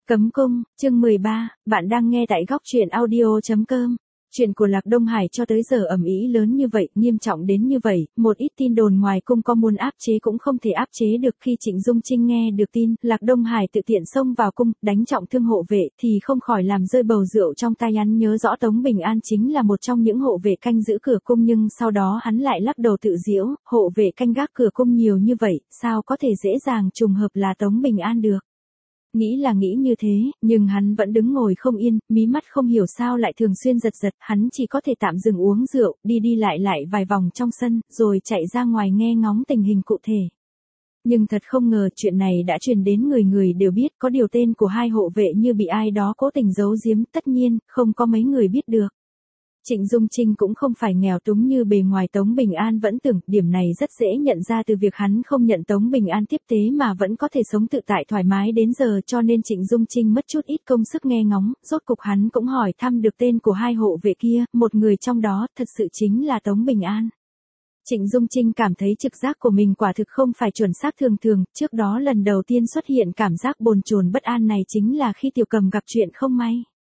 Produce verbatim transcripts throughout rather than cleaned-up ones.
Cấm cung, chương mười ba, bạn đang nghe tại góc truyện audio chấm com. Chuyện của Lạc Đông Hải cho tới giờ ầm ĩ lớn như vậy, nghiêm trọng đến như vậy, một ít tin đồn ngoài cung có muốn áp chế cũng không thể áp chế được. Khi Trịnh Dung Trinh nghe được tin, Lạc Đông Hải tự tiện xông vào cung, đánh trọng thương hộ vệ, thì không khỏi làm rơi bầu rượu trong tay. Hắn nhớ rõ Tống Bình An chính là một trong những hộ vệ canh giữ cửa cung, nhưng sau đó hắn lại lắc đầu tự giễu, hộ vệ canh gác cửa cung nhiều như vậy, sao có thể dễ dàng trùng hợp là Tống Bình An được. Nghĩ là nghĩ như thế, nhưng hắn vẫn đứng ngồi không yên, mí mắt không hiểu sao lại thường xuyên giật giật, hắn chỉ có thể tạm dừng uống rượu, đi đi lại lại vài vòng trong sân, rồi chạy ra ngoài nghe ngóng tình hình cụ thể. Nhưng thật không ngờ chuyện này đã truyền đến người người đều biết, có điều tên của hai hộ vệ như bị ai đó cố tình giấu giếm, tất nhiên, không có mấy người biết được. Trịnh Dung Trinh cũng không phải nghèo túng như bề ngoài. Tống Bình An vẫn tưởng, điểm này rất dễ nhận ra từ việc hắn không nhận Tống Bình An tiếp tế mà vẫn có thể sống tự tại thoải mái đến giờ, cho nên Trịnh Dung Trinh mất chút ít công sức nghe ngóng, rốt cục hắn cũng hỏi thăm được tên của hai hộ vệ kia, một người trong đó thật sự chính là Tống Bình An. Trịnh Dung Trinh cảm thấy trực giác của mình quả thực không phải chuẩn xác thường thường, trước đó lần đầu tiên xuất hiện cảm giác bồn chồn bất an này chính là khi Tiểu Cầm gặp chuyện không may.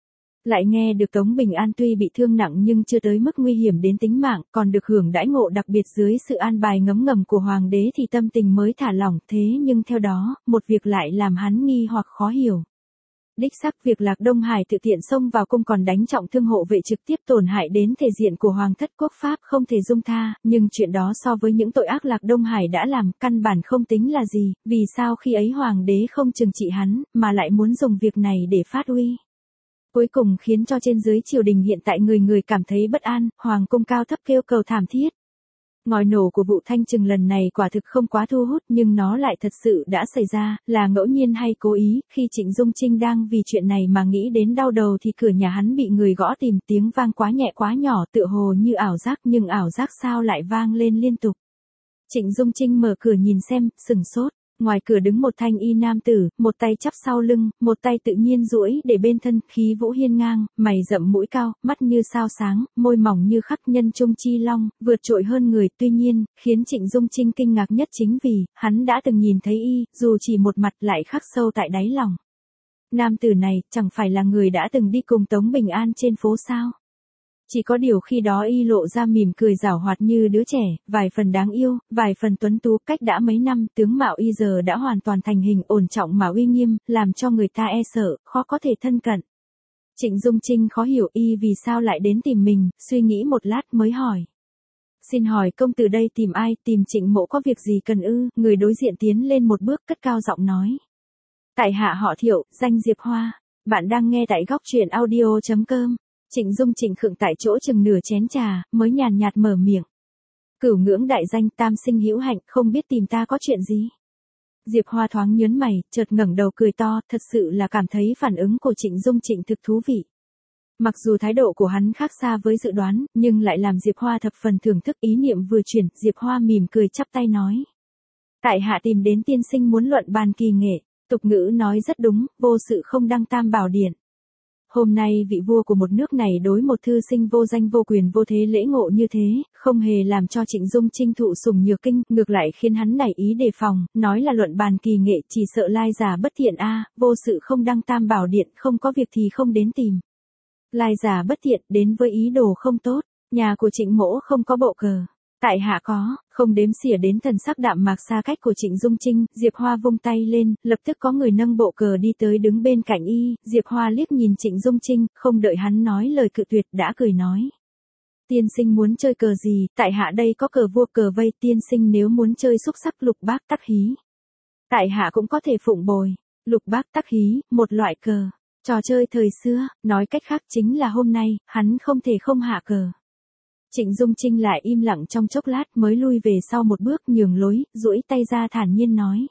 Lại nghe được Tống Bình An tuy bị thương nặng nhưng chưa tới mức nguy hiểm đến tính mạng, còn được hưởng đãi ngộ đặc biệt dưới sự an bài ngấm ngầm của hoàng đế thì tâm tình mới thả lỏng. Thế nhưng theo đó, một việc lại làm hắn nghi hoặc khó hiểu. Đích xác, việc Lạc Đông Hải tự tiện xông vào cung còn đánh trọng thương hộ vệ trực tiếp tổn hại đến thể diện của hoàng thất quốc pháp không thể dung tha, nhưng chuyện đó so với những tội ác Lạc Đông Hải đã làm, căn bản không tính là gì. Vì sao khi ấy hoàng đế không trừng trị hắn, mà lại muốn dùng việc này để phát uy? Cuối cùng khiến cho trên dưới triều đình hiện tại người người cảm thấy bất an, hoàng cung cao thấp kêu cầu thảm thiết. Ngòi nổ của vụ thanh trừng lần này quả thực không quá thu hút, nhưng nó lại thật sự đã xảy ra, là ngẫu nhiên hay cố ý. Khi Trịnh Dung Trinh đang vì chuyện này mà nghĩ đến đau đầu thì cửa nhà hắn bị người gõ tìm, tiếng vang quá nhẹ quá nhỏ, tựa hồ như ảo giác, nhưng ảo giác sao lại vang lên liên tục. Trịnh Dung Trinh mở cửa nhìn xem, sừng sốt. Ngoài cửa đứng một thanh y nam tử, một tay chắp sau lưng, một tay tự nhiên duỗi để bên thân, khí vũ hiên ngang, mày rậm mũi cao, mắt như sao sáng, môi mỏng như khắc nhân trung chi long, vượt trội hơn người. Tuy nhiên, khiến Trịnh Dung Trinh kinh ngạc nhất chính vì, hắn đã từng nhìn thấy y, dù chỉ một mặt lại khắc sâu tại đáy lòng. Nam tử này, chẳng phải là người đã từng đi cùng Tống Bình An trên phố sao? Chỉ có điều khi đó y lộ ra mỉm cười giảo hoạt như đứa trẻ, vài phần đáng yêu, vài phần tuấn tú. Cách đã mấy năm, tướng mạo y giờ đã hoàn toàn thành hình, ổn trọng mà uy nghiêm, làm cho người ta e sợ, khó có thể thân cận. Trịnh Dung Trinh khó hiểu y vì sao lại đến tìm mình, suy nghĩ một lát mới hỏi. Xin hỏi công tử đây tìm ai? Tìm Trịnh mỗ có việc gì cần ư? Người đối diện tiến lên một bước, cất cao giọng nói. Tại hạ họ Thiệu, danh Diệp Hoa. Bạn đang nghe tại góc truyện audio chấm com. Trịnh Dung Trinh khựng tại chỗ chừng nửa chén trà, mới nhàn nhạt mở miệng. Cửu ngưỡng đại danh, tam sinh hữu hạnh, không biết tìm ta có chuyện gì? Diệp Hoa thoáng nhớn mày, chợt ngẩng đầu cười to, thật sự là cảm thấy phản ứng của Trịnh Dung Trinh thực thú vị. Mặc dù thái độ của hắn khác xa với dự đoán, nhưng lại làm Diệp Hoa thập phần thưởng thức. Ý niệm vừa chuyển, Diệp Hoa mỉm cười chắp tay nói. Tại hạ tìm đến tiên sinh muốn luận bàn kỳ nghệ, tục ngữ nói rất đúng, vô sự không đăng tam bảo điển. Hôm nay vị vua của một nước này đối một thư sinh vô danh vô quyền vô thế lễ ngộ như thế, không hề làm cho Trịnh Dung Trinh thụ sủng nhược kinh, ngược lại khiến hắn nảy ý đề phòng, nói là luận bàn kỳ nghệ, chỉ sợ lai giả bất thiện a, vô sự không đăng tam bảo điện, không có việc thì không đến tìm. Lai giả bất thiện, đến với ý đồ không tốt, nhà của Trịnh mỗ không có bộ cờ. Tại hạ có, không đếm xỉa đến thần sắc đạm mạc xa cách của Trịnh Dung Trinh, Diệp Hoa vung tay lên, lập tức có người nâng bộ cờ đi tới đứng bên cạnh y. Diệp Hoa liếc nhìn Trịnh Dung Trinh, không đợi hắn nói lời cự tuyệt đã cười nói. Tiên sinh muốn chơi cờ gì? Tại hạ đây có cờ vua cờ vây, tiên sinh nếu muốn chơi xúc sắc lục bát tắc hí. Tại hạ cũng có thể phụng bồi. Lục bát tắc hí, một loại cờ, trò chơi thời xưa, nói cách khác chính là hôm nay, hắn không thể không hạ cờ. Trịnh Dung Trinh lại im lặng trong chốc lát mới lui về sau một bước nhường lối, duỗi tay ra thản nhiên nói.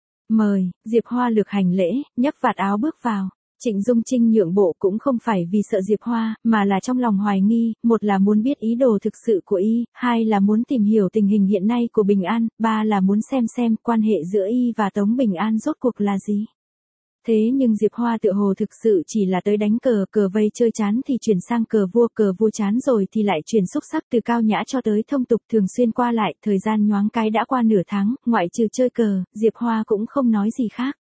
Mời. Diệp Hoa lược hành lễ, nhấc vạt áo bước vào. Trịnh Dung Trinh nhượng bộ cũng không phải vì sợ Diệp Hoa, mà là trong lòng hoài nghi, một là muốn biết ý đồ thực sự của y, hai là muốn tìm hiểu tình hình hiện nay của Bình An, ba là muốn xem xem quan hệ giữa y và Tống Bình An rốt cuộc là gì. Thế nhưng Diệp Hoa tựa hồ thực sự chỉ là tới đánh cờ, cờ vây chơi chán thì chuyển sang cờ vua, cờ vua chán rồi thì lại chuyển xúc sắc, từ cao nhã cho tới thông tục thường xuyên qua lại, thời gian nhoáng cái đã qua nửa tháng, ngoại trừ chơi cờ, Diệp Hoa cũng không nói gì khác.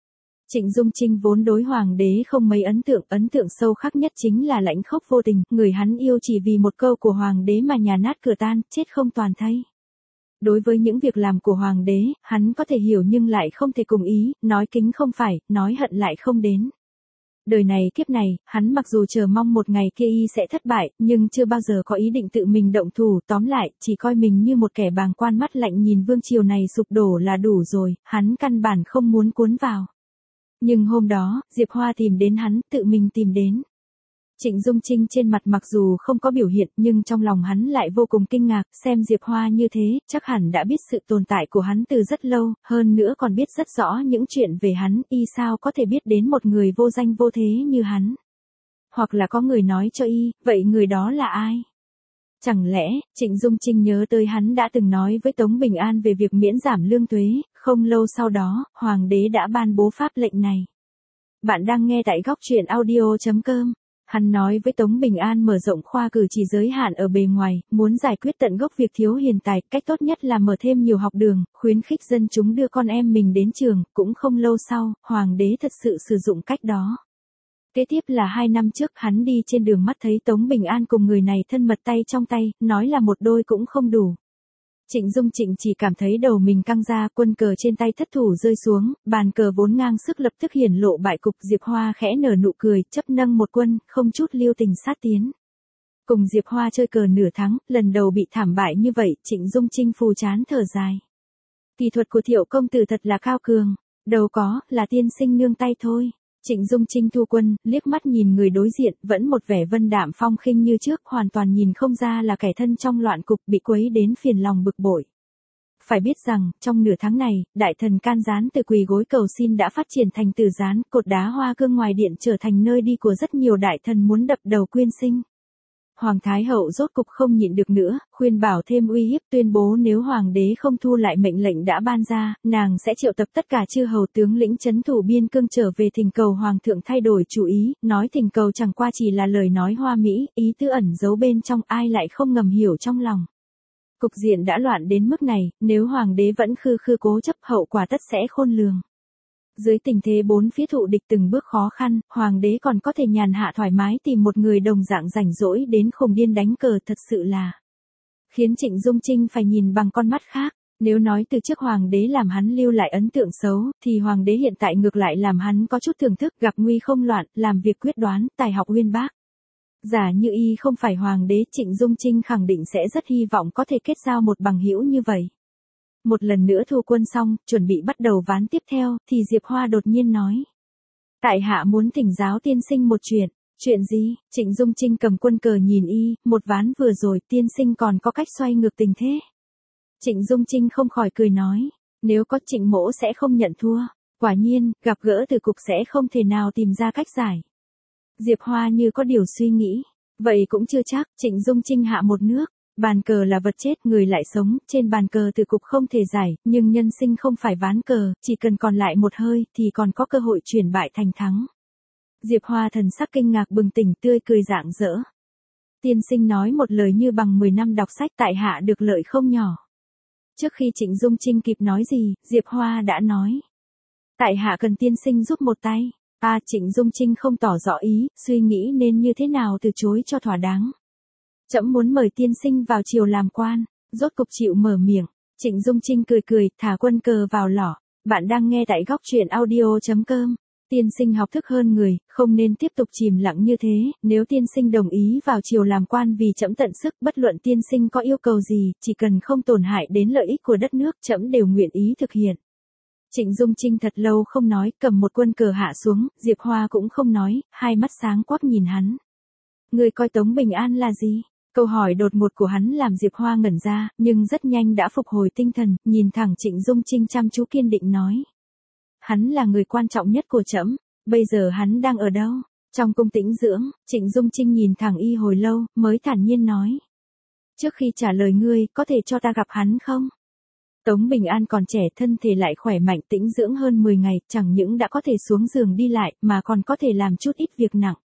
Trịnh Dung Trinh vốn đối hoàng đế không mấy ấn tượng, ấn tượng sâu khắc nhất chính là lãnh khốc vô tình, người hắn yêu chỉ vì một câu của hoàng đế mà nhà nát cửa tan, chết không toàn thây. Đối với những việc làm của hoàng đế, hắn có thể hiểu nhưng lại không thể cùng ý, nói kính không phải, nói hận lại không đến. Đời này kiếp này, hắn mặc dù chờ mong một ngày kia y sẽ thất bại, nhưng chưa bao giờ có ý định tự mình động thủ, tóm lại, chỉ coi mình như một kẻ bàng quan mắt lạnh nhìn vương triều này sụp đổ là đủ rồi, hắn căn bản không muốn cuốn vào. Nhưng hôm đó, Diệp Hoa tìm đến hắn, tự mình tìm đến. Trịnh Dung Trinh trên mặt mặc dù không có biểu hiện nhưng trong lòng hắn lại vô cùng kinh ngạc, xem Diệp Hoa như thế, chắc hẳn đã biết sự tồn tại của hắn từ rất lâu, hơn nữa còn biết rất rõ những chuyện về hắn, y sao có thể biết đến một người vô danh vô thế như hắn. Hoặc là có người nói cho y, vậy người đó là ai? Chẳng lẽ, Trịnh Dung Trinh nhớ tới hắn đã từng nói với Tống Bình An về việc miễn giảm lương thuế, không lâu sau đó, Hoàng đế đã ban bố pháp lệnh này. Bạn đang nghe tại góc truyện audio chấm com. Hắn nói với Tống Bình An mở rộng khoa cử chỉ giới hạn ở bề ngoài, muốn giải quyết tận gốc việc thiếu hiền tài, cách tốt nhất là mở thêm nhiều học đường, khuyến khích dân chúng đưa con em mình đến trường, cũng không lâu sau, Hoàng đế thật sự sử dụng cách đó. Kế tiếp là hai năm trước hắn đi trên đường mắt thấy Tống Bình An cùng người này thân mật tay trong tay, nói là một đôi cũng không đủ. Trịnh Dung Trịnh chỉ cảm thấy đầu mình căng ra, quân cờ trên tay thất thủ rơi xuống, bàn cờ vốn ngang sức lập tức hiển lộ bại cục. Diệp Hoa khẽ nở nụ cười, chấp nâng một quân, không chút lưu tình sát tiến. Cùng Diệp Hoa chơi cờ nửa tháng, lần đầu bị thảm bại như vậy, Trịnh Dung Trinh phù chán thở dài. Kỹ thuật của Thiệu công tử thật là cao cường, đâu có, là tiên sinh nương tay thôi. Trịnh Dung Trinh thu quân, liếc mắt nhìn người đối diện, vẫn một vẻ vân đạm phong khinh như trước, hoàn toàn nhìn không ra là kẻ thân trong loạn cục, bị quấy đến phiền lòng bực bội. Phải biết rằng, trong nửa tháng này, đại thần Can Gián từ quỳ gối cầu xin đã phát triển thành Tử Gián, cột đá hoa cương ngoài điện trở thành nơi đi của rất nhiều đại thần muốn đập đầu quyên sinh. Hoàng Thái Hậu rốt cục không nhịn được nữa, khuyên bảo thêm uy hiếp, tuyên bố nếu Hoàng đế không thu lại mệnh lệnh đã ban ra, nàng sẽ triệu tập tất cả chư hầu tướng lĩnh trấn thủ biên cương trở về thỉnh cầu Hoàng thượng thay đổi chủ ý, nói thỉnh cầu chẳng qua chỉ là lời nói hoa mỹ, ý tứ ẩn giấu bên trong ai lại không ngầm hiểu trong lòng. Cục diện đã loạn đến mức này, nếu Hoàng đế vẫn khư khư cố chấp hậu quả tất sẽ khôn lường. Dưới tình thế bốn phía thụ địch từng bước khó khăn, Hoàng đế còn có thể nhàn hạ thoải mái tìm một người đồng dạng rảnh rỗi đến khùng điên đánh cờ thật sự là khiến Trịnh Dung Trinh phải nhìn bằng con mắt khác. Nếu nói từ trước Hoàng đế làm hắn lưu lại ấn tượng xấu, thì Hoàng đế hiện tại ngược lại làm hắn có chút thưởng thức, gặp nguy không loạn, làm việc quyết đoán, tài học uyên bác. Giả như y không phải Hoàng đế, Trịnh Dung Trinh khẳng định sẽ rất hy vọng có thể kết giao một bằng hữu như vậy. Một lần nữa thu quân xong, chuẩn bị bắt đầu ván tiếp theo, thì Diệp Hoa đột nhiên nói. Tại hạ muốn thỉnh giáo tiên sinh một chuyện. Chuyện gì? Trịnh Dung Trinh cầm quân cờ nhìn y, một ván vừa rồi tiên sinh còn có cách xoay ngược tình thế. Trịnh Dung Trinh không khỏi cười nói. Nếu có Trịnh mỗ sẽ không nhận thua. Quả nhiên, gặp gỡ từ cục sẽ không thể nào tìm ra cách giải. Diệp Hoa như có điều suy nghĩ. Vậy cũng chưa chắc, Trịnh Dung Trinh hạ một nước. Bàn cờ là vật chết, người lại sống, trên bàn cờ từ cục không thể giải, nhưng nhân sinh không phải ván cờ, chỉ cần còn lại một hơi thì còn có cơ hội chuyển bại thành thắng. Diệp Hoa thần sắc kinh ngạc bừng tỉnh tươi cười rạng rỡ. Tiên sinh nói một lời như bằng mười năm đọc sách, tại hạ được lợi không nhỏ. Trước khi Trịnh Dung Trinh kịp nói gì, Diệp Hoa đã nói. Tại hạ cần tiên sinh giúp một tay. À, Trịnh Dung Trinh không tỏ rõ ý, suy nghĩ nên như thế nào từ chối cho thỏa đáng. Trẫm muốn mời tiên sinh vào triều làm quan, rốt cục chịu mở miệng. Trịnh Dung Trinh cười cười, thả quân cờ vào lỏ. Bạn đang nghe tại góc truyện audio chấm com. Tiên sinh học thức hơn người, không nên tiếp tục chìm lặng như thế, nếu tiên sinh đồng ý vào triều làm quan vì trẫm tận sức, bất luận tiên sinh có yêu cầu gì, chỉ cần không tổn hại đến lợi ích của đất nước, trẫm đều nguyện ý thực hiện. Trịnh Dung Trinh thật lâu không nói, cầm một quân cờ hạ xuống, Diệp Hoa cũng không nói, hai mắt sáng quắc nhìn hắn. Người coi Tống Bình An là gì? Câu hỏi đột ngột của hắn làm Diệp Hoa ngẩn ra, nhưng rất nhanh đã phục hồi tinh thần, nhìn thẳng Trịnh Dung Trinh chăm chú kiên định nói. Hắn là người quan trọng nhất của trẫm, bây giờ hắn đang ở đâu? Trong cung tĩnh dưỡng. Trịnh Dung Trinh nhìn thẳng y hồi lâu, mới thản nhiên nói. Trước khi trả lời ngươi, có thể cho ta gặp hắn không? Tống Bình An còn trẻ, thân thể lại khỏe mạnh, tĩnh dưỡng hơn mười ngày, chẳng những đã có thể xuống giường đi lại, mà còn có thể làm chút ít việc nặng.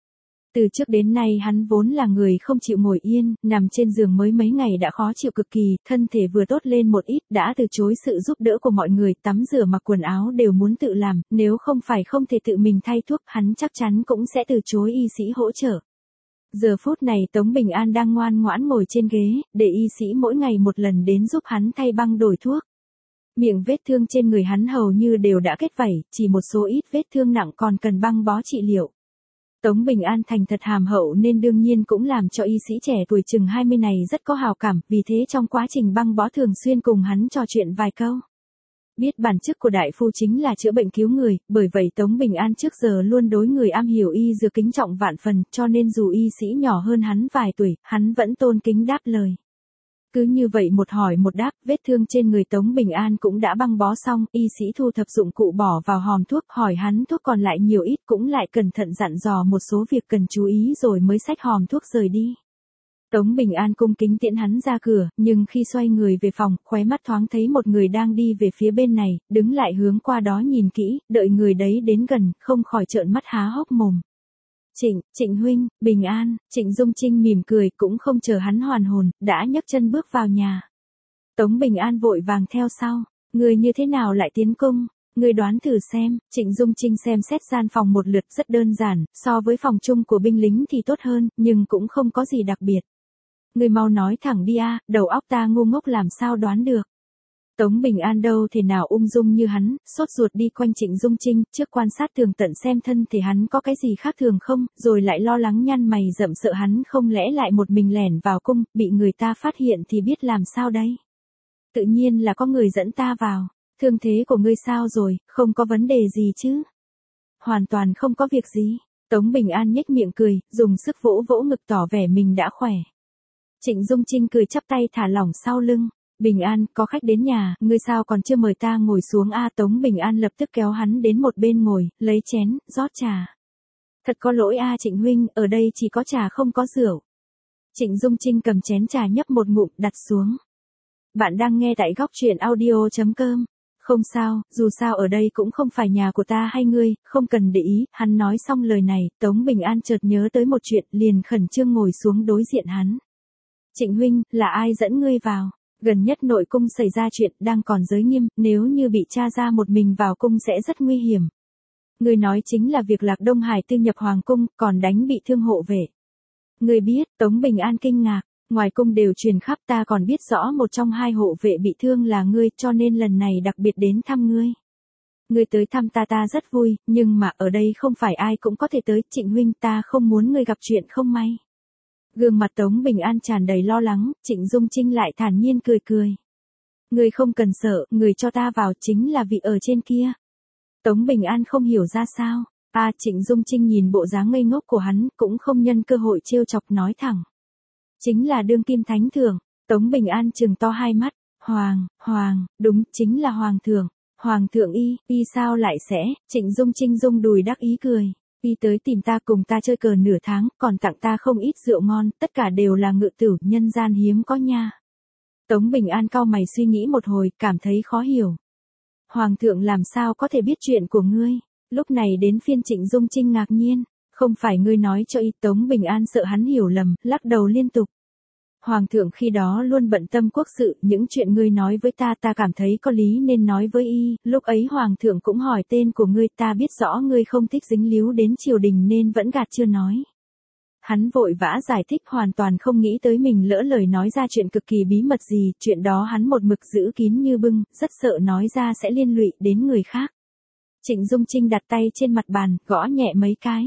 Từ trước đến nay hắn vốn là người không chịu ngồi yên, nằm trên giường mới mấy ngày đã khó chịu cực kỳ, thân thể vừa tốt lên một ít đã từ chối sự giúp đỡ của mọi người, tắm rửa mặc quần áo đều muốn tự làm, nếu không phải không thể tự mình thay thuốc, hắn chắc chắn cũng sẽ từ chối y sĩ hỗ trợ. Giờ phút này Tống Bình An đang ngoan ngoãn ngồi trên ghế, để y sĩ mỗi ngày một lần đến giúp hắn thay băng đổi thuốc. Miệng vết thương trên người hắn hầu như đều đã kết vảy, chỉ một số ít vết thương nặng còn cần băng bó trị liệu. Tống Bình An thành thật hàm hậu nên đương nhiên cũng làm cho y sĩ trẻ tuổi chừng hai mươi này rất có hào cảm, vì thế trong quá trình băng bó thường xuyên cùng hắn trò chuyện vài câu. Biết bản chức của đại phu chính là chữa bệnh cứu người, bởi vậy Tống Bình An trước giờ luôn đối người am hiểu y dược kính trọng vạn phần, cho nên dù y sĩ nhỏ hơn hắn vài tuổi, hắn vẫn tôn kính đáp lời. Cứ như vậy một hỏi một đáp, vết thương trên người Tống Bình An cũng đã băng bó xong, y sĩ thu thập dụng cụ bỏ vào hòm thuốc, hỏi hắn thuốc còn lại nhiều ít, cũng lại cẩn thận dặn dò một số việc cần chú ý rồi mới xách hòm thuốc rời đi. Tống Bình An cung kính tiễn hắn ra cửa, nhưng khi xoay người về phòng, khóe mắt thoáng thấy một người đang đi về phía bên này, đứng lại hướng qua đó nhìn kỹ, đợi người đấy đến gần, không khỏi trợn mắt há hốc mồm. Trịnh, Trịnh huynh, Bình An, Trịnh Dung Trinh mỉm cười, cũng không chờ hắn hoàn hồn, đã nhấc chân bước vào nhà. Tống Bình An vội vàng theo sau, người như thế nào lại tiến cung, người đoán thử xem. Trịnh Dung Trinh xem xét gian phòng một lượt rất đơn giản, so với phòng chung của binh lính thì tốt hơn, nhưng cũng không có gì đặc biệt. Người mau nói thẳng đi a, đầu óc ta ngu ngốc làm sao đoán được. Tống Bình An đâu thể nào ung dung như hắn, sốt ruột đi quanh Trịnh Dung Trinh, trước quan sát tường tận xem thân thể hắn có cái gì khác thường không, rồi lại lo lắng nhăn mày rậm sợ hắn không lẽ lại một mình lẻn vào cung, bị người ta phát hiện thì biết làm sao đây. Tự nhiên là có người dẫn ta vào, thương thế của ngươi sao rồi, không có vấn đề gì chứ. Hoàn toàn không có việc gì. Tống Bình An nhếch miệng cười, dùng sức vỗ vỗ ngực tỏ vẻ mình đã khỏe. Trịnh Dung Trinh cười chắp tay thả lỏng sau lưng. Bình An, có khách đến nhà, ngươi sao còn chưa mời ta ngồi xuống a? Tống Bình An lập tức kéo hắn đến một bên ngồi, lấy chén, rót trà. Thật có lỗi a Trịnh huynh, ở đây chỉ có trà không có rượu. Trịnh Dung Trinh cầm chén trà nhấp một ngụm, đặt xuống. Bạn đang nghe tại góc truyện audio chấm com. Không sao, dù sao ở đây cũng không phải nhà của ta hay ngươi, không cần để ý. Hắn nói xong lời này, Tống Bình An chợt nhớ tới một chuyện, liền khẩn trương ngồi xuống đối diện hắn. Trịnh huynh, là ai dẫn ngươi vào? Gần nhất nội cung xảy ra chuyện, đang còn giới nghiêm, nếu như bị tra ra một mình vào cung sẽ rất nguy hiểm. Người nói chính là việc Lạc Đông Hải tư nhập hoàng cung, còn đánh bị thương hộ vệ. Người biết, Tống Bình An kinh ngạc, ngoài cung đều truyền khắp, ta còn biết rõ một trong hai hộ vệ bị thương là ngươi, cho nên lần này đặc biệt đến thăm ngươi. Ngươi tới thăm ta ta rất vui, nhưng mà ở đây không phải ai cũng có thể tới, Trịnh huynh, ta không muốn ngươi gặp chuyện không may. Gương mặt Tống Bình An tràn đầy lo lắng, Trịnh Dung Trinh lại thản nhiên cười cười. Người không cần sợ, người cho ta vào chính là vị ở trên kia. Tống Bình An không hiểu ra sao. À, Trịnh Dung Trinh nhìn bộ dáng ngây ngốc của hắn, cũng không nhân cơ hội trêu chọc nói thẳng. Chính là đương kim thánh thượng. Tống Bình An trừng to hai mắt. Hoàng, Hoàng, đúng, chính là Hoàng thượng. Hoàng thượng y, y sao lại sẽ? Trịnh Dung Trinh rung đùi đắc ý cười. Y tới tìm ta cùng ta chơi cờ nửa tháng, còn tặng ta không ít rượu ngon, tất cả đều là ngự tửu, nhân gian hiếm có nha. Tống Bình An cau mày suy nghĩ một hồi, cảm thấy khó hiểu. Hoàng thượng làm sao có thể biết chuyện của ngươi? Lúc này đến phiên Trịnh Dung Trinh ngạc nhiên. Không phải ngươi nói cho y? Tống Bình An sợ hắn hiểu lầm, lắc đầu liên tục. Hoàng thượng khi đó luôn bận tâm quốc sự, những chuyện ngươi nói với ta ta cảm thấy có lý nên nói với y, lúc ấy Hoàng thượng cũng hỏi tên của ngươi, ta biết rõ ngươi không thích dính líu đến triều đình nên vẫn gạt chưa nói. Hắn vội vã giải thích, hoàn toàn không nghĩ tới mình lỡ lời nói ra chuyện cực kỳ bí mật gì, chuyện đó hắn một mực giữ kín như bưng, rất sợ nói ra sẽ liên lụy đến người khác. Trịnh Dung Trinh đặt tay trên mặt bàn, gõ nhẹ mấy cái.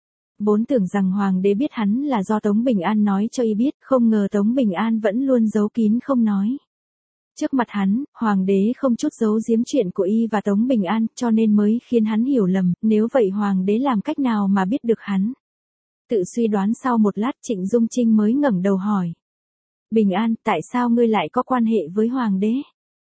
Vốn tưởng rằng Hoàng đế biết hắn là do Tống Bình An nói cho y biết, không ngờ Tống Bình An vẫn luôn giấu kín không nói. Trước mặt hắn, Hoàng đế không chút giấu giếm chuyện của y và Tống Bình An, cho nên mới khiến hắn hiểu lầm, nếu vậy Hoàng đế làm cách nào mà biết được hắn. Tự suy đoán sau một lát, Trịnh Dung Trinh mới ngẩng đầu hỏi. Bình An, tại sao ngươi lại có quan hệ với Hoàng đế?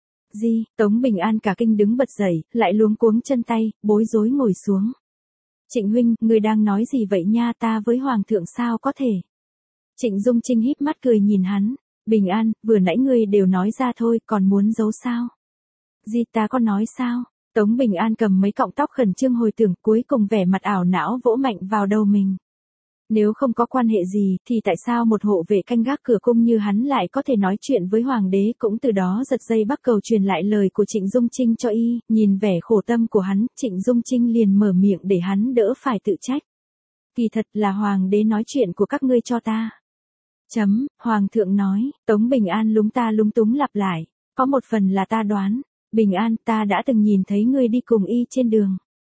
Gì? Tống Bình An cả kinh đứng bật dậy, lại luống cuống chân tay, bối rối ngồi xuống. Trịnh huynh, ngươi đang nói gì vậy nha, ta với Hoàng thượng sao có thể? Trịnh Dung Trinh híp mắt cười nhìn hắn. Bình An, vừa nãy ngươi đều nói ra thôi, còn muốn giấu sao? Gì, ta có nói sao? Tống Bình An cầm mấy cọng tóc khẩn trương hồi tưởng, cuối cùng vẻ mặt ảo não vỗ mạnh vào đầu mình. Nếu không có quan hệ gì, thì tại sao một hộ vệ canh gác cửa cung như hắn lại có thể nói chuyện với hoàng đế, cũng từ đó giật dây bắt cầu truyền lại lời của Trịnh Dung Trinh cho y, nhìn vẻ khổ tâm của hắn, Trịnh Dung Trinh liền mở miệng để hắn đỡ phải tự trách. Kỳ thật là hoàng đế nói chuyện của các ngươi cho ta. Chấm, hoàng thượng nói, Tống Bình An lúng ta lúng túng lặp lại, có một phần là ta đoán, Bình An, ta đã từng nhìn thấy ngươi đi cùng y trên đường.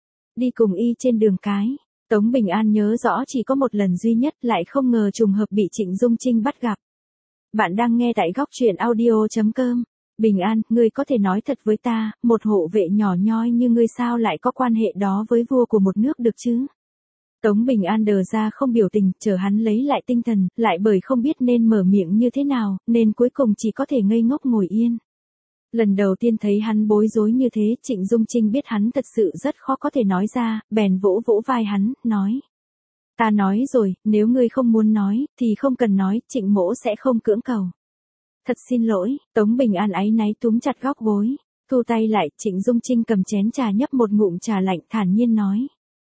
Đi cùng y trên đường cái. Tống Bình An nhớ rõ chỉ có một lần duy nhất, lại không ngờ trùng hợp bị Trịnh Dung Trinh bắt gặp. Bạn đang nghe tại góc truyện audio chấm com. Bình An, ngươi có thể nói thật với ta, một hộ vệ nhỏ nhoi như ngươi sao lại có quan hệ đó với vua của một nước được chứ? Tống Bình An đờ ra không biểu tình, chờ hắn lấy lại tinh thần, lại bởi không biết nên mở miệng như thế nào, nên cuối cùng chỉ có thể ngây ngốc ngồi yên. Lần đầu tiên thấy hắn bối rối như thế, Trịnh Dung Trinh biết hắn thật sự rất khó có thể nói ra, bèn vỗ vỗ vai hắn, nói. Ta nói rồi, nếu ngươi không muốn nói, thì không cần nói, Trịnh mỗ sẽ không cưỡng cầu. Thật xin lỗi, Tống Bình An áy náy túm chặt góc gối, thu tay lại, Trịnh Dung Trinh cầm chén trà nhấp một ngụm trà lạnh thản nhiên nói.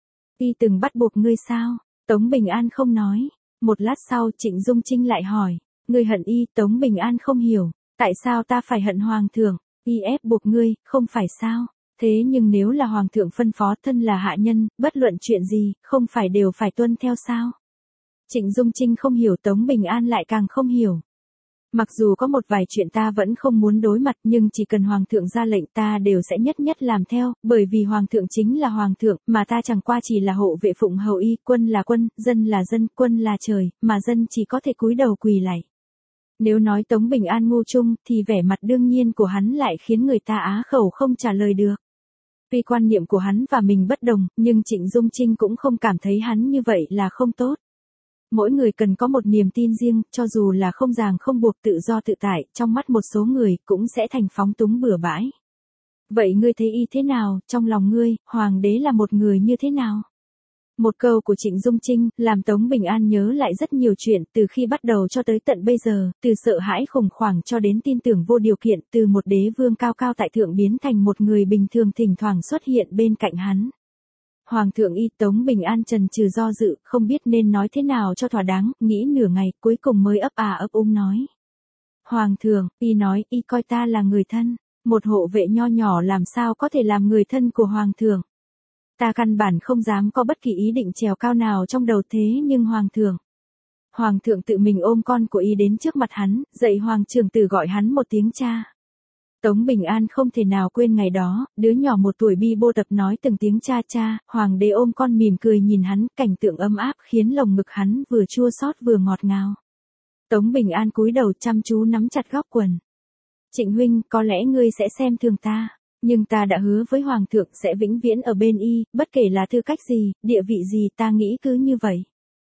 Y từng bắt buộc ngươi sao? Tống Bình An không nói. Một lát sau Trịnh Dung Trinh lại hỏi. Ngươi hận y? Tống Bình An không hiểu. Tại sao ta phải hận hoàng thượng? Y ép buộc ngươi, không phải sao? Thế nhưng nếu là hoàng thượng phân phó, thân là hạ nhân, bất luận chuyện gì, không phải đều phải tuân theo sao? Trịnh Dung Trinh không hiểu, Tống Bình An lại càng không hiểu. Mặc dù có một vài chuyện ta vẫn không muốn đối mặt, nhưng chỉ cần hoàng thượng ra lệnh ta đều sẽ nhất nhất làm theo, bởi vì hoàng thượng chính là hoàng thượng, mà ta chẳng qua chỉ là hộ vệ phụng hầu y, quân là quân, dân là dân, quân là trời, mà dân chỉ có thể cúi đầu quỳ lạy. Nếu nói Tống Bình An ngu chung, thì vẻ mặt đương nhiên của hắn lại khiến người ta á khẩu không trả lời được. Tuy quan niệm của hắn và mình bất đồng, nhưng Trịnh Dung Trinh cũng không cảm thấy hắn như vậy là không tốt. Mỗi người cần có một niềm tin riêng, cho dù là không ràng không buộc, tự do tự tại, trong mắt một số người, cũng sẽ thành phóng túng bừa bãi. Vậy ngươi thấy y thế nào, trong lòng ngươi, hoàng đế là một người như thế nào? Một câu của Trịnh Dung Trinh, làm Tống Bình An nhớ lại rất nhiều chuyện, từ khi bắt đầu cho tới tận bây giờ, từ sợ hãi khủng hoảng cho đến tin tưởng vô điều kiện, từ một đế vương cao cao tại thượng biến thành một người bình thường thỉnh thoảng xuất hiện bên cạnh hắn. Hoàng thượng y, Tống Bình An trần trừ do dự, không biết nên nói thế nào cho thỏa đáng, nghĩ nửa ngày, cuối cùng mới ấp à ấp úng nói. Hoàng thượng, y nói, y coi ta là người thân, một hộ vệ nho nhỏ làm sao có thể làm người thân của hoàng thượng. Ta căn bản không dám có bất kỳ ý định trèo cao nào trong đầu, thế nhưng hoàng thượng. Hoàng thượng tự mình ôm con của y đến trước mặt hắn, dạy hoàng trưởng tử gọi hắn một tiếng cha. Tống Bình An không thể nào quên ngày đó, đứa nhỏ một tuổi bi bô tập nói từng tiếng cha cha, hoàng đế ôm con mỉm cười nhìn hắn, cảnh tượng ấm áp khiến lồng ngực hắn vừa chua xót vừa ngọt ngào. Tống Bình An cúi đầu chăm chú nắm chặt góc quần. Trịnh huynh, có lẽ ngươi sẽ xem thường ta, nhưng ta đã hứa với hoàng thượng sẽ vĩnh viễn ở bên y, bất kể là tư cách gì, địa vị gì, ta nghĩ cứ như vậy.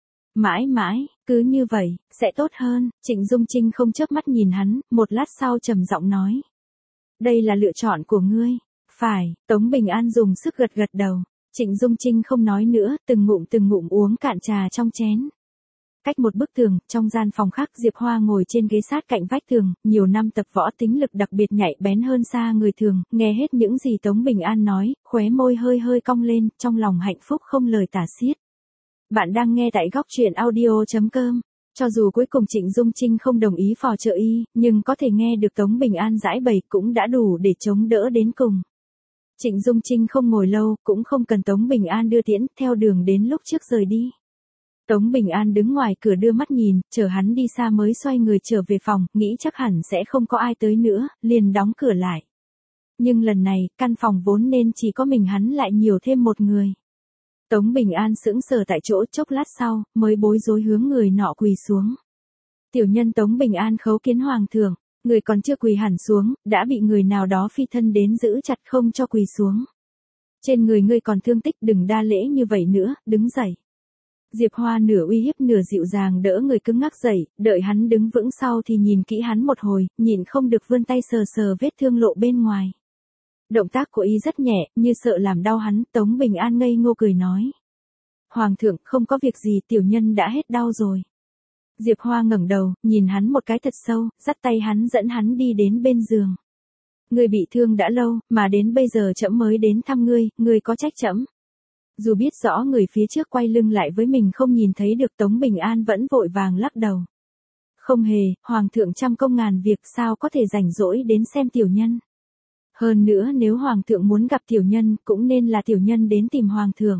Mãi mãi, cứ như vậy, sẽ tốt hơn. Trịnh Dung Trinh không chớp mắt nhìn hắn, một lát sau trầm giọng nói. Đây là lựa chọn của ngươi. Phải, Tống Bình An dùng sức gật gật đầu. Trịnh Dung Trinh không nói nữa, từng ngụm từng ngụm uống cạn trà trong chén. Cách một bức tường, trong gian phòng khác, Diệp Hoa ngồi trên ghế sát cạnh vách tường, nhiều năm tập võ tính lực đặc biệt nhạy bén hơn xa người thường, nghe hết những gì Tống Bình An nói, khóe môi hơi hơi cong lên, trong lòng hạnh phúc không lời tả xiết. Bạn đang nghe tại góc truyện audio chấm com. Cho dù cuối cùng Trịnh Dung Trinh không đồng ý phò trợ y, nhưng có thể nghe được Tống Bình An giải bày cũng đã đủ để chống đỡ đến cùng. Trịnh Dung Trinh không ngồi lâu, cũng không cần Tống Bình An đưa tiễn, theo đường đến lúc trước rời đi. Tống Bình An đứng ngoài cửa đưa mắt nhìn, chờ hắn đi xa mới xoay người trở về phòng, nghĩ chắc hẳn sẽ không có ai tới nữa, liền đóng cửa lại. Nhưng lần này, căn phòng vốn nên chỉ có mình hắn lại nhiều thêm một người. Tống Bình An sững sờ tại chỗ, chốc lát sau, mới bối rối hướng người nọ quỳ xuống. Tiểu nhân Tống Bình An khấu kiến hoàng thượng, người còn chưa quỳ hẳn xuống, đã bị người nào đó phi thân đến giữ chặt không cho quỳ xuống. Trên người ngươi còn thương tích, đừng đa lễ như vậy nữa, đứng dậy. Diệp Hoa nửa uy hiếp nửa dịu dàng đỡ người cứng ngắc dậy, đợi hắn đứng vững sau thì nhìn kỹ hắn một hồi, nhìn không được vươn tay sờ sờ vết thương lộ bên ngoài. Động tác của y rất nhẹ, như sợ làm đau hắn, Tống Bình An ngây ngô cười nói. Hoàng thượng, không có việc gì, tiểu nhân đã hết đau rồi. Diệp Hoa ngẩng đầu, nhìn hắn một cái thật sâu, dắt tay hắn dẫn hắn đi đến bên giường. Ngươi bị thương đã lâu, mà đến bây giờ trẫm mới đến thăm ngươi, ngươi có trách trẫm. Dù biết rõ người phía trước quay lưng lại với mình không nhìn thấy được, Tống Bình An vẫn vội vàng lắc đầu. Không hề, Hoàng thượng trăm công ngàn việc sao có thể rảnh rỗi đến xem tiểu nhân. Hơn nữa nếu Hoàng thượng muốn gặp tiểu nhân cũng nên là tiểu nhân đến tìm Hoàng thượng.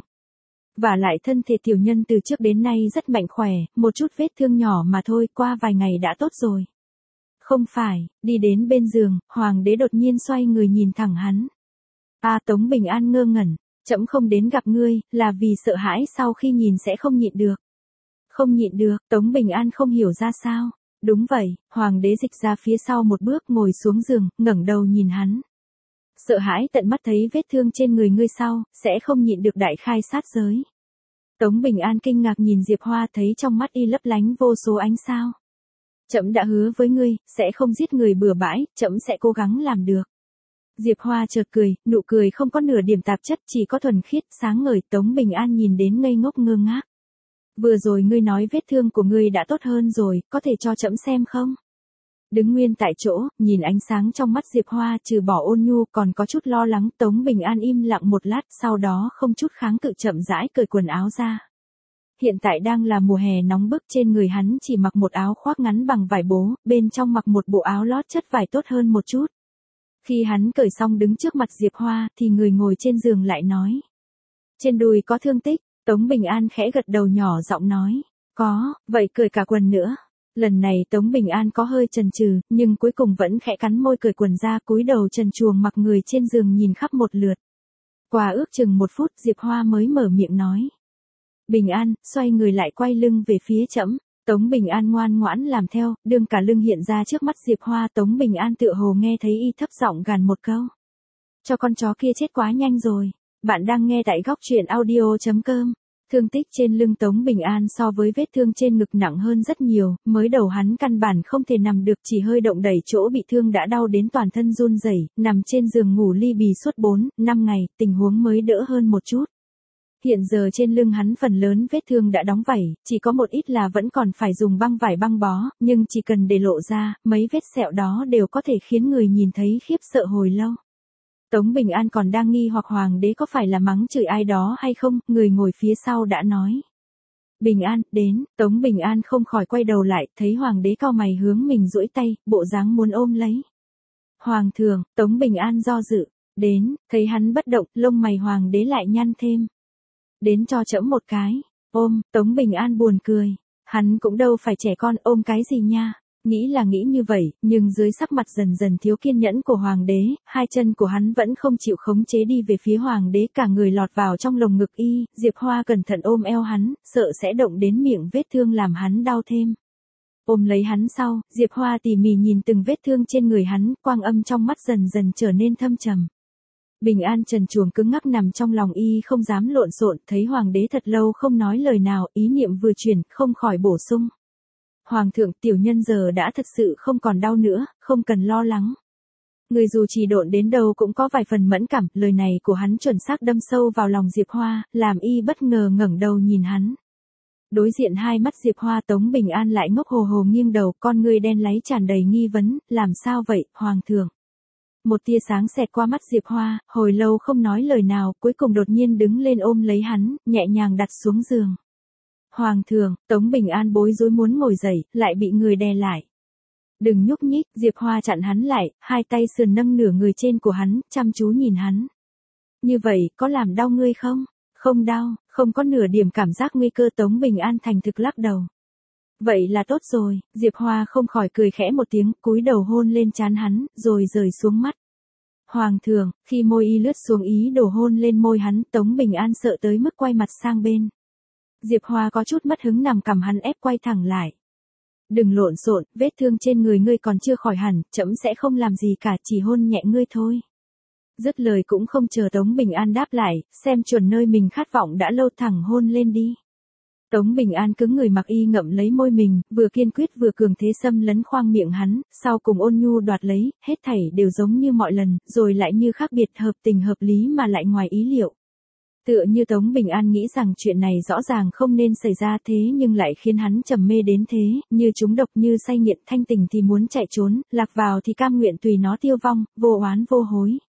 Và lại thân thể tiểu nhân từ trước đến nay rất mạnh khỏe, một chút vết thương nhỏ mà thôi, qua vài ngày đã tốt rồi. Không phải, đi đến bên giường, Hoàng đế đột nhiên xoay người nhìn thẳng hắn. À, Tống Bình An ngơ ngẩn, trẫm không đến gặp ngươi, là vì sợ hãi sau khi nhìn sẽ không nhịn được. Không nhịn được, Tống Bình An không hiểu ra sao. Đúng vậy, Hoàng đế dịch ra phía sau một bước ngồi xuống giường, ngẩng đầu nhìn hắn. Sợ hãi tận mắt thấy vết thương trên người ngươi sau, sẽ không nhịn được đại khai sát giới. Tống Bình An kinh ngạc nhìn Diệp Hoa, thấy trong mắt y lấp lánh vô số ánh sao. Trẫm đã hứa với ngươi, sẽ không giết người bừa bãi, trẫm sẽ cố gắng làm được. Diệp Hoa chợt cười, nụ cười không có nửa điểm tạp chất, chỉ có thuần khiết, sáng ngời. Tống Bình An nhìn đến ngây ngốc ngơ ngác. Vừa rồi ngươi nói vết thương của ngươi đã tốt hơn rồi, có thể cho trẫm xem không? Đứng nguyên tại chỗ, nhìn ánh sáng trong mắt Diệp Hoa, trừ bỏ ôn nhu còn có chút lo lắng. Tống Bình An im lặng một lát, sau đó không chút kháng cự chậm rãi cởi quần áo ra. Hiện tại đang là mùa hè nóng bức, trên người hắn chỉ mặc một áo khoác ngắn bằng vải bố, bên trong mặc một bộ áo lót chất vải tốt hơn một chút. Khi hắn cởi xong đứng trước mặt Diệp Hoa, thì người ngồi trên giường lại nói. Trên đùi có thương tích. Tống Bình An khẽ gật đầu nhỏ giọng nói. Có, vậy cởi cả quần nữa. Lần này Tống Bình An có hơi chần chừ, nhưng cuối cùng vẫn khẽ cắn môi cởi quần ra, cúi đầu trần truồng mặc người trên giường nhìn khắp một lượt. Qua ước chừng một phút Diệp Hoa mới mở miệng nói. Bình An, xoay người lại quay lưng về phía trẫm. Tống Bình An ngoan ngoãn làm theo, đương cả lưng hiện ra trước mắt Diệp Hoa. Tống Bình An tựa hồ nghe thấy y thấp giọng gàn một câu. Cho con chó kia chết quá nhanh rồi. Bạn đang nghe tại góc truyện audio chấm com. Thương tích trên lưng Tống Bình An so với vết thương trên ngực nặng hơn rất nhiều, mới đầu hắn căn bản không thể nằm được, chỉ hơi động đẩy chỗ bị thương đã đau đến toàn thân run rẩy, nằm trên giường ngủ li bì suốt bốn, năm ngày, tình huống mới đỡ hơn một chút. Hiện giờ trên lưng hắn phần lớn vết thương đã đóng vảy, chỉ có một ít là vẫn còn phải dùng băng vải băng bó, nhưng chỉ cần để lộ ra, mấy vết sẹo đó đều có thể khiến người nhìn thấy khiếp sợ hồi lâu. Tống Bình An còn đang nghi hoặc Hoàng đế có phải là mắng chửi ai đó hay không, người ngồi phía sau đã nói. Bình An, đến. Tống Bình An không khỏi quay đầu lại, thấy Hoàng đế cau mày hướng mình duỗi tay, bộ dáng muốn ôm lấy. Hoàng thượng, Tống Bình An do dự. Đến, thấy hắn bất động, lông mày Hoàng đế lại nhăn thêm. Đến cho trẫm một cái. Ôm, Tống Bình An buồn cười. Hắn cũng đâu phải trẻ con, ôm cái gì nha. Nghĩ là nghĩ như vậy, nhưng dưới sắc mặt dần dần thiếu kiên nhẫn của Hoàng đế, hai chân của hắn vẫn không chịu khống chế đi về phía Hoàng đế, cả người lọt vào trong lồng ngực y. Diệp Hoa cẩn thận ôm eo hắn, sợ sẽ động đến miệng vết thương làm hắn đau thêm. Ôm lấy hắn sau, Diệp Hoa tỉ mỉ nhìn từng vết thương trên người hắn, quang âm trong mắt dần dần trở nên thâm trầm. Bình An trần truồng cứng ngắc nằm trong lòng y không dám lộn xộn, thấy Hoàng đế thật lâu không nói lời nào, ý niệm vừa chuyển, không khỏi bổ sung. Hoàng thượng, tiểu nhân giờ đã thật sự không còn đau nữa, không cần lo lắng. Người dù chỉ độn đến đâu cũng có vài phần mẫn cảm, lời này của hắn chuẩn xác đâm sâu vào lòng Diệp Hoa, làm y bất ngờ ngẩng đầu nhìn hắn. Đối diện hai mắt Diệp Hoa, Tống Bình An lại ngốc hồ hồ nghiêng đầu, con ngươi đen láy tràn đầy nghi vấn, làm sao vậy, Hoàng thượng? Một tia sáng xẹt qua mắt Diệp Hoa, hồi lâu không nói lời nào, cuối cùng đột nhiên đứng lên ôm lấy hắn, nhẹ nhàng đặt xuống giường. Hoàng thượng, Tống Bình An bối rối muốn ngồi dậy, lại bị người đè lại. Đừng nhúc nhích, Diệp Hoa chặn hắn lại, hai tay sườn nâng nửa người trên của hắn, chăm chú nhìn hắn. Như vậy, có làm đau ngươi không? Không đau, không có nửa điểm cảm giác nguy cơ. Tống Bình An thành thực lắc đầu. Vậy là tốt rồi, Diệp Hoa không khỏi cười khẽ một tiếng, cúi đầu hôn lên trán hắn, rồi rời xuống mắt. Hoàng thượng, khi môi y lướt xuống ý đồ hôn lên môi hắn, Tống Bình An sợ tới mức quay mặt sang bên. Diệp Hoa có chút mất hứng nằm cầm hắn ép quay thẳng lại. Đừng lộn xộn, vết thương trên người ngươi còn chưa khỏi hẳn, trẫm sẽ không làm gì cả, chỉ hôn nhẹ ngươi thôi. Dứt lời cũng không chờ Tống Bình An đáp lại, xem chuẩn nơi mình khát vọng đã lâu, thẳng hôn lên đi. Tống Bình An cứng người mặc y ngậm lấy môi mình, vừa kiên quyết vừa cường thế xâm lấn khoang miệng hắn, sau cùng ôn nhu đoạt lấy, hết thảy đều giống như mọi lần, rồi lại như khác biệt, hợp tình hợp lý mà lại ngoài ý liệu. Tựa như Tống Bình An nghĩ rằng chuyện này rõ ràng không nên xảy ra thế nhưng lại khiến hắn trầm mê đến thế, như trúng độc như say nghiện, thanh tình thì muốn chạy trốn, lạc vào thì cam nguyện tùy nó tiêu vong, vô oán vô hối.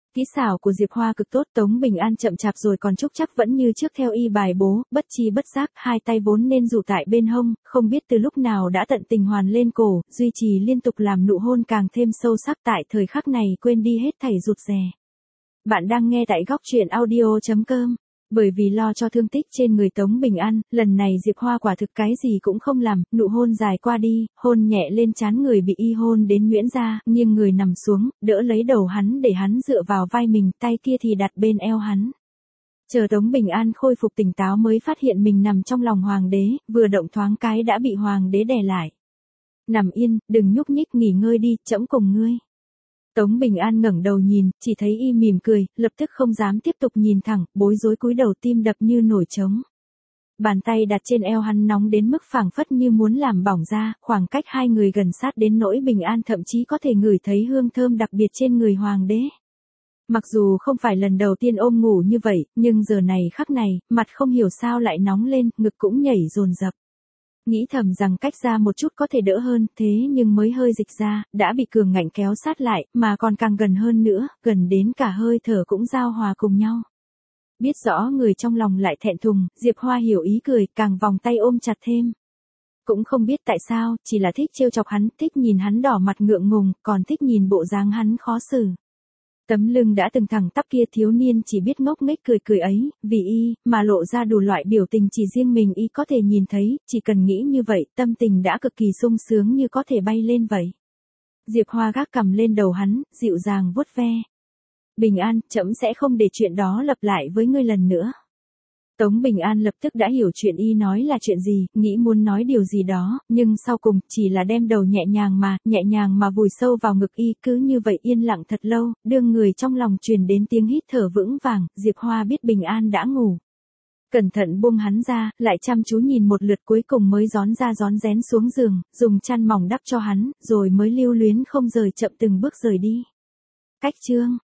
Kỹ xảo của Diệp Hoa cực tốt, Tống Bình An chậm chạp rồi còn trúc chắc vẫn như trước theo y bài bố, bất chi bất giác, hai tay vốn nên rủ tại bên hông, không biết từ lúc nào đã tận tình hoàn lên cổ, duy trì liên tục làm nụ hôn càng thêm sâu sắc, tại thời khắc này quên đi hết thảy rụt rè. Bạn đang nghe tại góc truyện audio chấm com. Bởi vì lo cho thương tích trên người Tống Bình An, lần này Diệp Hoa quả thực cái gì cũng không làm, nụ hôn dài qua đi, hôn nhẹ lên trán người bị y hôn đến nhuyễn ra, nghiêng người nằm xuống, đỡ lấy đầu hắn để hắn dựa vào vai mình, tay kia thì đặt bên eo hắn. Chờ Tống Bình An khôi phục tỉnh táo mới phát hiện mình nằm trong lòng hoàng đế, vừa động thoáng cái đã bị hoàng đế đè lại. Nằm yên, đừng nhúc nhích, nghỉ ngơi đi, trẫm cùng ngươi. Tống Bình An ngẩng đầu nhìn, chỉ thấy y mỉm cười, lập tức không dám tiếp tục nhìn thẳng, bối rối cúi đầu, tim đập như nổi trống. Bàn tay đặt trên eo hắn nóng đến mức phảng phất như muốn làm bỏng ra, khoảng cách hai người gần sát đến nỗi Bình An thậm chí có thể ngửi thấy hương thơm đặc biệt trên người hoàng đế. Mặc dù không phải lần đầu tiên ôm ngủ như vậy, nhưng giờ này khắc này, mặt không hiểu sao lại nóng lên, ngực cũng nhảy dồn dập. Nghĩ thầm rằng cách ra một chút có thể đỡ hơn, thế nhưng mới hơi dịch ra, đã bị cường ngạnh kéo sát lại, mà còn càng gần hơn nữa, gần đến cả hơi thở cũng giao hòa cùng nhau. Biết rõ người trong lòng lại thẹn thùng, Diệp Hoa hiểu ý cười, càng vòng tay ôm chặt thêm. Cũng không biết tại sao, chỉ là thích trêu chọc hắn, thích nhìn hắn đỏ mặt ngượng ngùng, còn thích nhìn bộ dáng hắn khó xử. Tấm lưng đã từng thẳng tắp kia thiếu niên chỉ biết ngốc nghếch cười cười ấy, vì y, mà lộ ra đủ loại biểu tình chỉ riêng mình y có thể nhìn thấy, chỉ cần nghĩ như vậy, tâm tình đã cực kỳ sung sướng như có thể bay lên vậy. Diệp Hoa gác cằm lên đầu hắn, dịu dàng vuốt ve. Bình An, trẫm sẽ không để chuyện đó lặp lại với ngươi lần nữa. Tống Bình An lập tức đã hiểu chuyện y nói là chuyện gì, nghĩ muốn nói điều gì đó, nhưng sau cùng, chỉ là đem đầu nhẹ nhàng mà, nhẹ nhàng mà vùi sâu vào ngực y, cứ như vậy yên lặng thật lâu, đương người trong lòng truyền đến tiếng hít thở vững vàng, Diệp Hoa biết Bình An đã ngủ. Cẩn thận buông hắn ra, lại chăm chú nhìn một lượt cuối cùng mới rón ra rón rén xuống giường, dùng chăn mỏng đắp cho hắn, rồi mới lưu luyến không rời chậm từng bước rời đi. Cách chương